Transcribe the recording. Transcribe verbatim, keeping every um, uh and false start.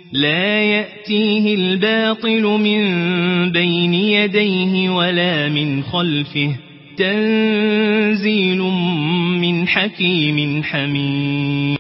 لا يأتيه الباطل من بين يديه ولا من خلفه تنزيل من حكيم حميد